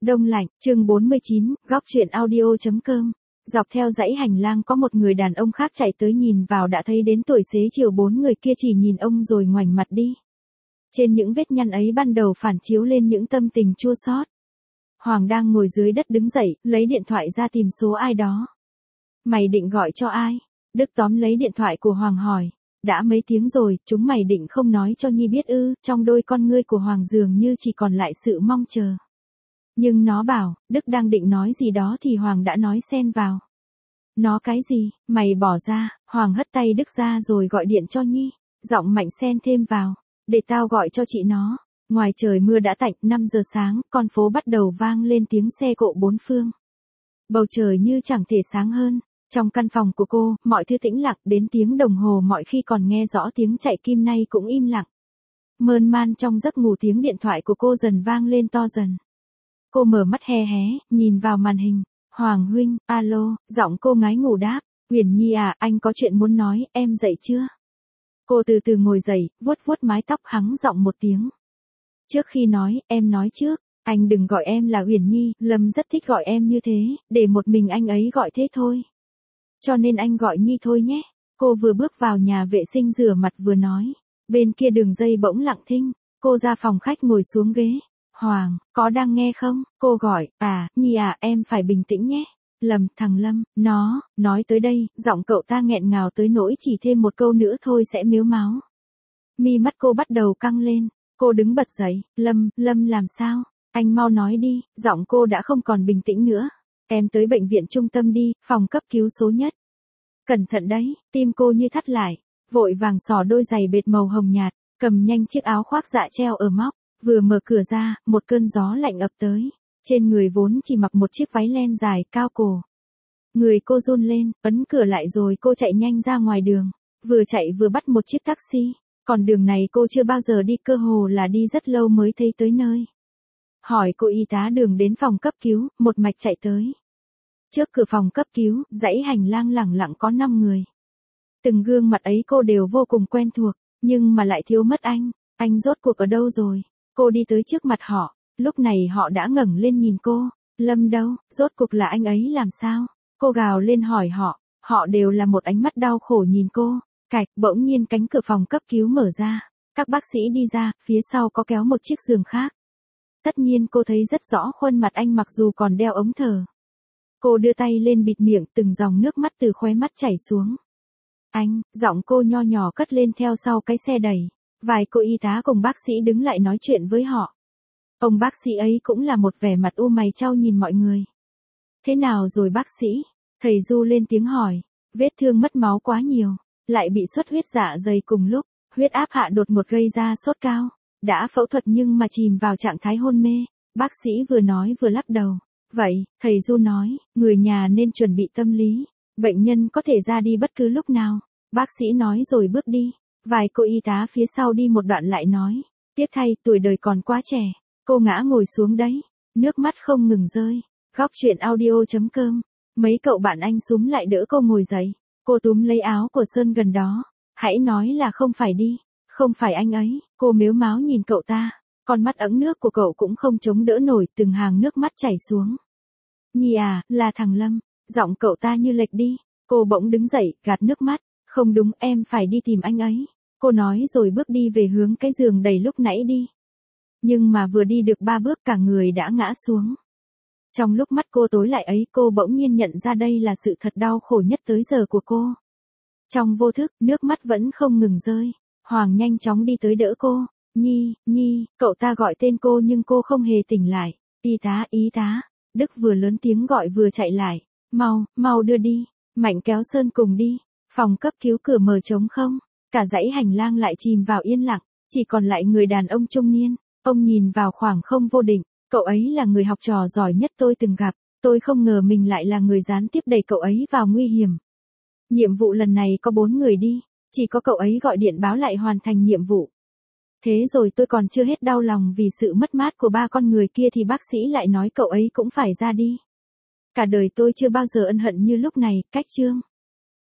Đông lạnh, chương 49, góc truyện audio.com. Dọc theo dãy hành lang có một người đàn ông khác chạy tới, nhìn vào đã thấy đến tuổi xế chiều, bốn người kia chỉ nhìn ông rồi ngoảnh mặt đi. Trên những vết nhăn ấy ban đầu phản chiếu lên những tâm tình chua xót. Hoàng đang ngồi dưới đất đứng dậy, lấy điện thoại ra tìm số ai đó. Mày định gọi cho ai? Đức tóm lấy điện thoại của Hoàng hỏi. Đã mấy tiếng rồi, chúng mày định không nói cho Nhi biết ư? Trong đôi con ngươi của Hoàng dường như chỉ còn lại sự mong chờ. Nhưng nó bảo, Đức đang định nói gì đó thì Hoàng đã nói xen vào. Nó cái gì, mày bỏ ra. Hoàng hất tay Đức ra rồi gọi điện cho Nhi. Giọng mạnh xen thêm vào. Để tao gọi cho chị nó. Ngoài trời mưa đã tạnh, 5 giờ sáng, con phố bắt đầu vang lên tiếng xe cộ bốn phương. Bầu trời như chẳng thể sáng hơn. Trong căn phòng của cô, mọi thứ tĩnh lặng, đến tiếng đồng hồ mọi khi còn nghe rõ tiếng chạy kim nay cũng im lặng. Mơn man trong giấc ngủ, tiếng điện thoại của cô dần vang lên to dần. Cô mở mắt hé hé, nhìn vào màn hình. Hoàng huynh, alo, giọng cô ngái ngủ đáp. Uyển Nhi à, anh có chuyện muốn nói, em dậy chưa? Cô từ từ ngồi dậy, vuốt vuốt mái tóc, hắng giọng một tiếng. Trước khi nói, em nói trước, anh đừng gọi em là Uyển Nhi, Lâm rất thích gọi em như thế, để một mình anh ấy gọi thế thôi. Cho nên anh gọi Nhi thôi nhé. Cô vừa bước vào nhà vệ sinh rửa mặt vừa nói. Bên kia đường dây bỗng lặng thinh. Cô ra phòng khách ngồi xuống ghế. Hoàng, có đang nghe không? Cô gọi, Nhi à, em phải bình tĩnh nhé. Lâm, thằng Lâm, nó, nói tới đây, giọng cậu ta nghẹn ngào tới nỗi chỉ thêm một câu nữa thôi sẽ mếu máo. Mi mắt cô bắt đầu căng lên. Cô đứng bật dậy. Lâm làm sao? Anh mau nói đi. Giọng cô đã không còn bình tĩnh nữa. Em tới bệnh viện trung tâm đi, phòng cấp cứu số nhất. Cẩn thận đấy, tim cô như thắt lại. Vội vàng xỏ đôi giày bệt màu hồng nhạt, cầm nhanh chiếc áo khoác dạ treo ở móc. Vừa mở cửa ra, một cơn gió lạnh ập tới. Trên người vốn chỉ mặc một chiếc váy len dài, cao cổ. Người cô run lên, ấn cửa lại rồi cô chạy nhanh ra ngoài đường. Vừa chạy vừa bắt một chiếc taxi. Còn đường này cô chưa bao giờ đi, cơ hồ là đi rất lâu mới thấy tới nơi. Hỏi cô y tá đường đến phòng cấp cứu, một mạch chạy tới. Trước cửa phòng cấp cứu, dãy hành lang lẳng lặng có 5 người. Từng gương mặt ấy cô đều vô cùng quen thuộc, nhưng mà lại thiếu mất anh. Anh rốt cuộc ở đâu rồi? Cô đi tới trước mặt họ, lúc này họ đã ngẩng lên nhìn cô. Lâm đâu, rốt cuộc là anh ấy làm sao? Cô gào lên hỏi họ, họ đều là một ánh mắt đau khổ nhìn cô. Cạch, bỗng nhiên cánh cửa phòng cấp cứu mở ra. Các bác sĩ đi ra, phía sau có kéo một chiếc giường khác. Tất nhiên cô thấy rất rõ khuôn mặt anh mặc dù còn đeo ống thở. Cô đưa tay lên bịt miệng, từng dòng nước mắt từ khóe mắt chảy xuống. Anh, giọng cô nho nhỏ cất lên theo sau cái xe đẩy. Vài cô y tá cùng bác sĩ đứng lại nói chuyện với họ. Ông bác sĩ ấy cũng là một vẻ mặt u mày chau nhìn mọi người. Thế nào rồi bác sĩ? Thầy Du lên tiếng hỏi. Vết thương mất máu quá nhiều, lại bị xuất huyết dạ dày cùng lúc, huyết áp hạ đột ngột gây ra sốt cao. Đã phẫu thuật nhưng mà chìm vào trạng thái hôn mê. Bác sĩ vừa nói vừa lắc đầu. Vậy, thầy Du nói, người nhà nên chuẩn bị tâm lý. Bệnh nhân có thể ra đi bất cứ lúc nào. Bác sĩ nói rồi bước đi. Vài cô y tá phía sau đi một đoạn lại nói. Tiếc thay, tuổi đời còn quá trẻ. Cô ngã ngồi xuống đấy. Nước mắt không ngừng rơi. Góc truyện audio.com. Mấy cậu bạn anh súm lại đỡ cô ngồi dậy. Cô túm lấy áo của Sơn gần đó. Hãy nói là không phải đi. Không phải anh ấy. Cô mếu máo nhìn cậu ta. Con mắt ẩn nước của cậu cũng không chống đỡ nổi, từng hàng nước mắt chảy xuống. Nhi à, là thằng Lâm. Giọng cậu ta như lệch đi. Cô bỗng đứng dậy, gạt nước mắt. Không đúng, em phải đi tìm anh ấy. Cô nói rồi bước đi về hướng cái giường đầy lúc nãy đi. Nhưng mà vừa đi được 3 bước cả người đã ngã xuống. Trong lúc mắt cô tối lại ấy, cô bỗng nhiên nhận ra đây là sự thật đau khổ nhất tới giờ của cô. Trong vô thức, nước mắt vẫn không ngừng rơi. Hoàng nhanh chóng đi tới đỡ cô. Nhi, cậu ta gọi tên cô nhưng cô không hề tỉnh lại. Y tá. Đức vừa lớn tiếng gọi vừa chạy lại. Mau đưa đi. Mạnh kéo Sơn cùng đi. Phòng cấp cứu cửa mở trống không. Cả dãy hành lang lại chìm vào yên lặng. Chỉ còn lại người đàn ông trung niên. Ông nhìn vào khoảng không vô định. Cậu ấy là người học trò giỏi nhất tôi từng gặp. Tôi không ngờ mình lại là người gián tiếp đẩy cậu ấy vào nguy hiểm. Nhiệm vụ lần này có 4 người đi. Chỉ có cậu ấy gọi điện báo lại hoàn thành nhiệm vụ. Thế rồi tôi còn chưa hết đau lòng vì sự mất mát của 3 con người kia thì bác sĩ lại nói cậu ấy cũng phải ra đi. Cả đời tôi chưa bao giờ ân hận như lúc này. Cách chương.